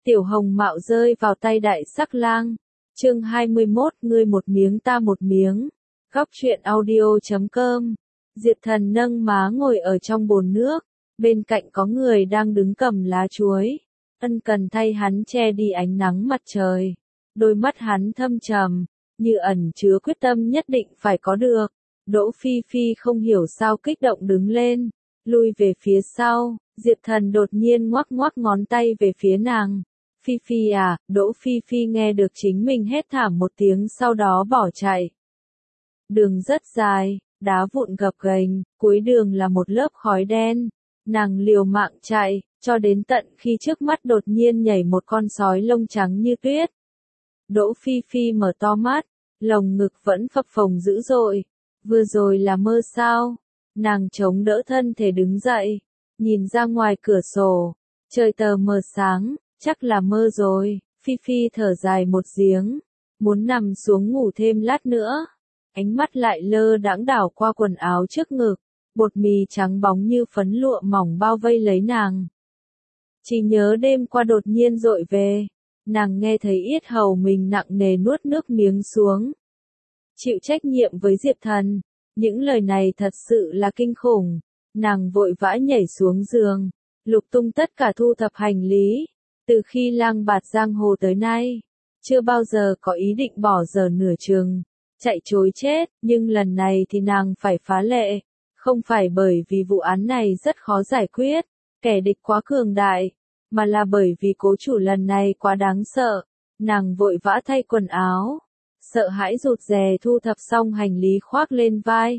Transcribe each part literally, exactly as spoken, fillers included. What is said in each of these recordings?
Tiểu Hồng Mạo rơi vào tay Đại Sắc Lang. Chương hai mươi mốt, ngươi một miếng ta một miếng. Góc truyện audio chấm com. Diệp Thần nâng má ngồi ở trong bồn nước, bên cạnh có người đang đứng cầm lá chuối, ân cần thay hắn che đi ánh nắng mặt trời. Đôi mắt hắn thâm trầm, như ẩn chứa quyết tâm nhất định phải có được. Đỗ Phi Phi không hiểu sao kích động đứng lên, lui về phía sau. Diệp Thần đột nhiên ngoắc ngoắc ngón tay về phía nàng. Phi Phi à, Đỗ Phi Phi nghe được chính mình hét thảm một tiếng sau đó bỏ chạy. Đường rất dài, đá vụn gập ghềnh, cuối đường là một lớp khói đen. Nàng liều mạng chạy, cho đến tận khi trước mắt đột nhiên nhảy một con sói lông trắng như tuyết. Đỗ Phi Phi mở to mắt, lồng ngực vẫn phập phồng dữ dội. Vừa rồi là mơ sao? Nàng chống đỡ thân thể đứng dậy, nhìn ra ngoài cửa sổ, trời tờ mờ sáng, chắc là mơ rồi. Phi Phi thở dài một giếng, muốn nằm xuống ngủ thêm lát nữa. Ánh mắt lại lơ đãng đảo qua quần áo trước ngực, bột mì trắng bóng như phấn lụa mỏng bao vây lấy nàng. Chỉ nhớ đêm qua đột nhiên dội về, nàng nghe thấy yết hầu mình nặng nề nuốt nước miếng xuống. Chịu trách nhiệm với Diệp Thần, những lời này thật sự là kinh khủng. Nàng vội vã nhảy xuống giường, lục tung tất cả thu thập hành lý. Từ khi lang bạt giang hồ tới nay, chưa bao giờ có ý định bỏ giờ nửa chừng, chạy trối chết, nhưng lần này thì nàng phải phá lệ. Không phải bởi vì vụ án này rất khó giải quyết, kẻ địch quá cường đại, mà là bởi vì cố chủ lần này quá đáng sợ. Nàng vội vã thay quần áo, sợ hãi rụt rè thu thập xong hành lý khoác lên vai.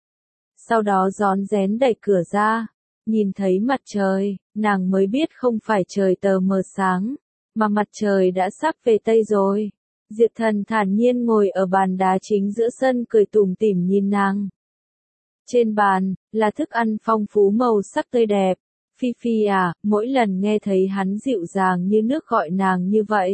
Sau đó rón rén đẩy cửa ra, nhìn thấy mặt trời, nàng mới biết không phải trời tờ mờ sáng, mà mặt trời đã sắp về Tây rồi. Diệp Thần thản nhiên ngồi ở bàn đá chính giữa sân cười tủm tỉm nhìn nàng. Trên bàn, là thức ăn phong phú màu sắc tươi đẹp. Phi Phi à, mỗi lần nghe thấy hắn dịu dàng như nước gọi nàng như vậy,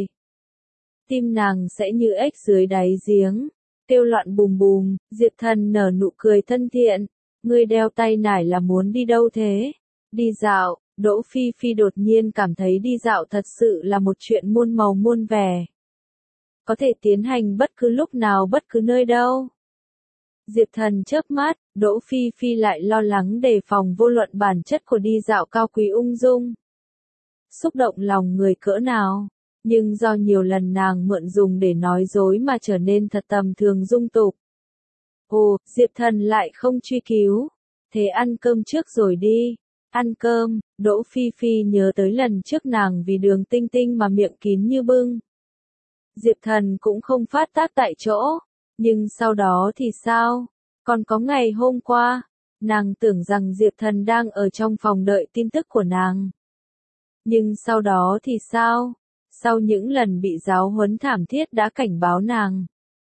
tim nàng sẽ như ếch dưới đáy giếng, kêu loạn bùm bùm. Diệp Thần nở nụ cười thân thiện. Ngươi đeo tay nải là muốn đi đâu thế? Đi dạo. Đỗ Phi Phi đột nhiên cảm thấy đi dạo thật sự là một chuyện muôn màu muôn vẻ. Có thể tiến hành bất cứ lúc nào bất cứ nơi đâu. Diệp Thần chớp mắt, Đỗ Phi Phi lại lo lắng đề phòng vô luận bản chất của đi dạo cao quý ung dung. Xúc động lòng người cỡ nào, nhưng do nhiều lần nàng mượn dùng để nói dối mà trở nên thật tầm thường dung tục. Ồ, Diệp Thần lại không truy cứu. Thế ăn cơm trước rồi đi. Ăn cơm. Đỗ Phi Phi nhớ tới lần trước nàng vì Đường Tinh Tinh mà miệng kín như bưng. Diệp Thần cũng không phát tác tại chỗ. Nhưng sau đó thì sao? Còn có ngày hôm qua, nàng tưởng rằng Diệp Thần đang ở trong phòng đợi tin tức của nàng. Nhưng sau đó thì sao? Sau những lần bị giáo huấn thảm thiết đã cảnh báo nàng.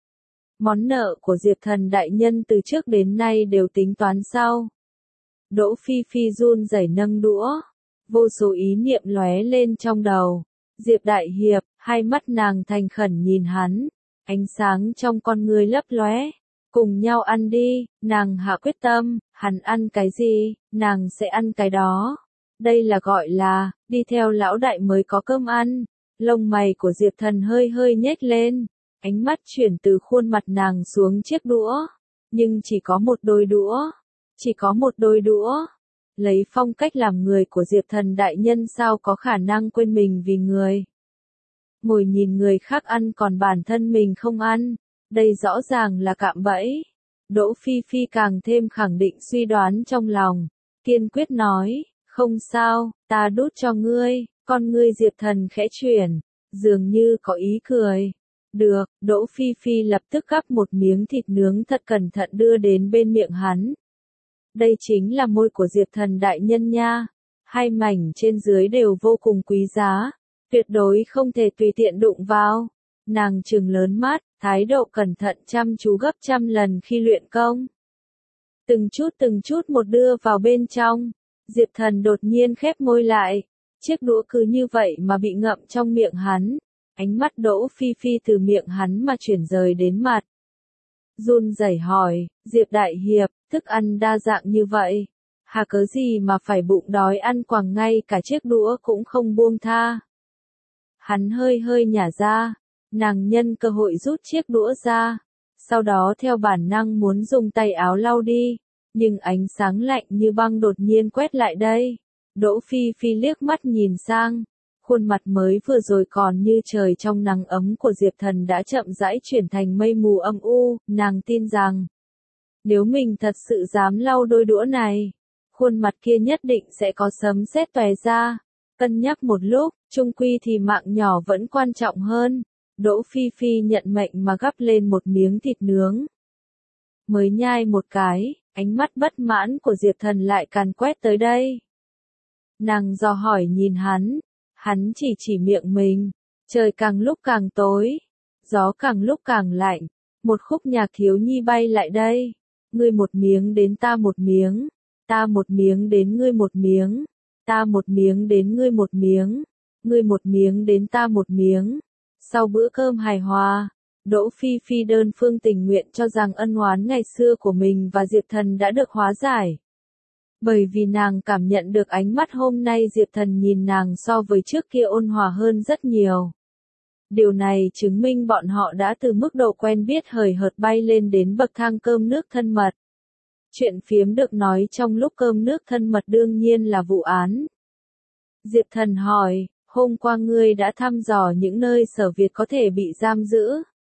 Món nợ của Diệp Thần đại nhân từ trước đến nay đều tính toán sau. Đỗ Phi Phi run rẩy nâng đũa, vô số ý niệm lóe lên trong đầu. Diệp đại hiệp, hai mắt nàng thành khẩn nhìn hắn, ánh sáng trong con ngươi lấp lóe. Cùng nhau ăn đi. Nàng hạ quyết tâm, hắn ăn cái gì, nàng sẽ ăn cái đó. Đây là gọi là, đi theo lão đại mới có cơm ăn. Lông mày của Diệp Thần hơi hơi nhếch lên. Ánh mắt chuyển từ khuôn mặt nàng xuống chiếc đũa. Nhưng chỉ có một đôi đũa. Chỉ có một đôi đũa. Lấy phong cách làm người của Diệp Thần đại nhân sao có khả năng quên mình vì người. Ngồi nhìn người khác ăn còn bản thân mình không ăn. Đây rõ ràng là cạm bẫy. Đỗ Phi Phi càng thêm khẳng định suy đoán trong lòng. Kiên quyết nói, không sao, ta đút cho ngươi. Con ngươi Diệp Thần khẽ chuyển, dường như có ý cười. Được. Đỗ Phi Phi lập tức gắp một miếng thịt nướng thật cẩn thận đưa đến bên miệng hắn. Đây chính là môi của Diệp Thần đại nhân nha. Hai mảnh trên dưới đều vô cùng quý giá, tuyệt đối không thể tùy tiện đụng vào. Nàng trừng lớn mắt, thái độ cẩn thận chăm chú gấp trăm lần khi luyện công. Từng chút từng chút một đưa vào bên trong. Diệp Thần đột nhiên khép môi lại. Chiếc đũa cứ như vậy mà bị ngậm trong miệng hắn. Ánh mắt Đỗ Phi Phi từ miệng hắn mà chuyển rời đến mặt. Run rẩy hỏi, Diệp đại hiệp, thức ăn đa dạng như vậy, hà cớ gì mà phải bụng đói ăn quàng ngay cả chiếc đũa cũng không buông tha. Hắn hơi hơi nhả ra, nàng nhân cơ hội rút chiếc đũa ra, sau đó theo bản năng muốn dùng tay áo lau đi, nhưng ánh sáng lạnh như băng đột nhiên quét lại đây. Đỗ Phi Phi liếc mắt nhìn sang, khuôn mặt mới vừa rồi còn như trời trong nắng ấm của Diệp Thần đã chậm rãi chuyển thành mây mù âm u, nàng tin rằng, nếu mình thật sự dám lau đôi đũa này, khuôn mặt kia nhất định sẽ có sấm sét tóe ra. Cân nhắc một lúc, chung quy thì mạng nhỏ vẫn quan trọng hơn. Đỗ Phi Phi nhận mệnh mà gắp lên một miếng thịt nướng. Mới nhai một cái, ánh mắt bất mãn của Diệp Thần lại càn quét tới đây. Nàng dò hỏi nhìn hắn, hắn chỉ chỉ miệng mình. Trời càng lúc càng tối, gió càng lúc càng lạnh, một khúc nhạc thiếu nhi bay lại đây. Ngươi một miếng đến ta một miếng, ta một miếng đến ngươi một miếng, ta một miếng đến ngươi một miếng, ngươi một miếng đến ta một miếng. Sau bữa cơm hài hòa, Đỗ Phi Phi đơn phương tình nguyện cho rằng ân oán ngày xưa của mình và Diệp Thần đã được hóa giải. Bởi vì nàng cảm nhận được ánh mắt hôm nay Diệp Thần nhìn nàng so với trước kia ôn hòa hơn rất nhiều. Điều này chứng minh bọn họ đã từ mức độ quen biết hời hợt bay lên đến bậc thang cơm nước thân mật. Chuyện phiếm được nói trong lúc cơm nước thân mật đương nhiên là vụ án. Diệp Thần hỏi, hôm qua ngươi đã thăm dò những nơi Sở Việt có thể bị giam giữ.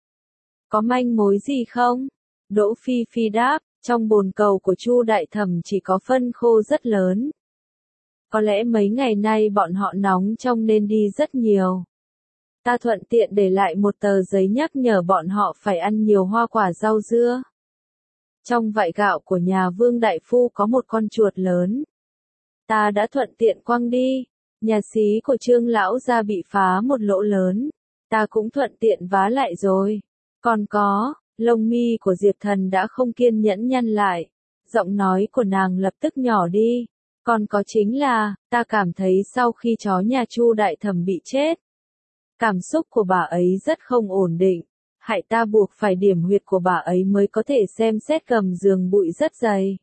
Có manh mối gì không? Đỗ Phi Phi đáp, trong bồn cầu của Chu Đại Thẩm chỉ có phân khô rất lớn. Có lẽ mấy ngày nay bọn họ nóng trong nên đi rất nhiều. Ta thuận tiện để lại một tờ giấy nhắc nhở bọn họ phải ăn nhiều hoa quả rau dưa. Trong vại gạo của nhà Vương Đại Phu có một con chuột lớn. Ta đã thuận tiện quăng đi. Nhà xí của Trương lão gia bị phá một lỗ lớn. Ta cũng thuận tiện vá lại rồi. Còn có, lông mi của Diệp Thần đã không kiên nhẫn nhăn lại. Giọng nói của nàng lập tức nhỏ đi. Còn có chính là, ta cảm thấy sau khi chó nhà Chu Đại Thẩm bị chết, cảm xúc của bà ấy rất không ổn định. Hại ta buộc phải điểm huyệt của bà ấy mới có thể xem xét gầm giường bụi rất dày.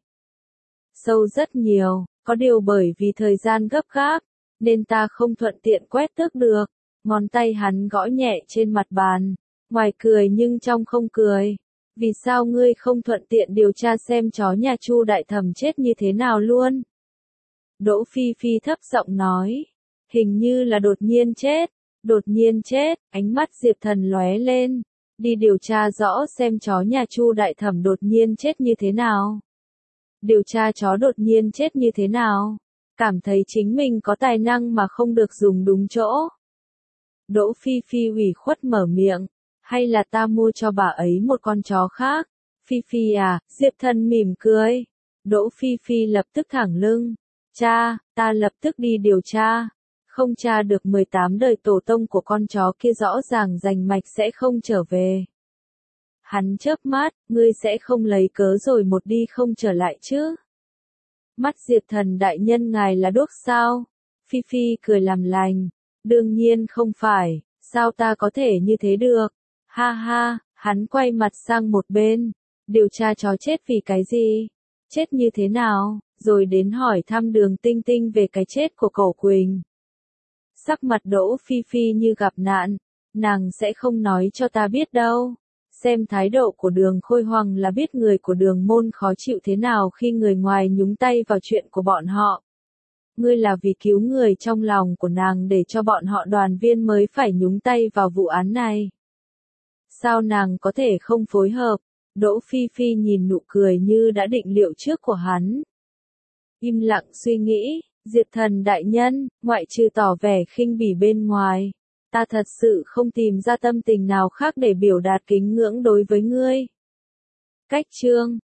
Sâu rất nhiều, có điều bởi vì thời gian gấp gáp, nên ta không thuận tiện quét tước được. Ngón tay hắn gõ nhẹ trên mặt bàn, ngoài cười nhưng trong không cười. Vì sao ngươi không thuận tiện điều tra xem chó nhà Chu Đại Thẩm chết như thế nào luôn? Đỗ Phi Phi thấp giọng nói, hình như là đột nhiên chết. Đột nhiên chết, ánh mắt Diệp Thần lóe lên. Đi điều tra rõ xem chó nhà Chu Đại Thẩm đột nhiên chết như thế nào. Điều tra chó đột nhiên chết như thế nào. Cảm thấy chính mình có tài năng mà không được dùng đúng chỗ. Đỗ Phi Phi ủy khuất mở miệng. Hay là ta mua cho bà ấy một con chó khác? Phi Phi à, Diệp Thần mỉm cười. Đỗ Phi Phi lập tức thẳng lưng. Cha, ta lập tức đi điều tra. Không tra được mười tám đời tổ tông của con chó kia rõ ràng rành mạch sẽ không trở về. Hắn chớp mắt, ngươi sẽ không lấy cớ rồi một đi không trở lại chứ? Mắt Diệp Thần đại nhân ngài là đuốc sao? Phi Phi cười làm lành. Đương nhiên không phải, sao ta có thể như thế được? Ha ha, hắn quay mặt sang một bên. Điều tra chó chết vì cái gì? Chết như thế nào? Rồi đến hỏi thăm Đường Tinh Tinh về cái chết của Cẩu Quỳnh. Sắc mặt Đỗ Phi Phi như gặp nạn, nàng sẽ không nói cho ta biết đâu. Xem thái độ của Đường Khôi Hoàng là biết người của Đường môn khó chịu thế nào khi người ngoài nhúng tay vào chuyện của bọn họ. Ngươi là vì cứu người trong lòng của nàng để cho bọn họ đoàn viên mới phải nhúng tay vào vụ án này. Sao nàng có thể không phối hợp? Đỗ Phi Phi nhìn nụ cười như đã định liệu trước của hắn. Im lặng suy nghĩ. Diệp Thần đại nhân, ngoại trừ tỏ vẻ khinh bỉ bên ngoài, ta thật sự không tìm ra tâm tình nào khác để biểu đạt kính ngưỡng đối với ngươi. Cách chương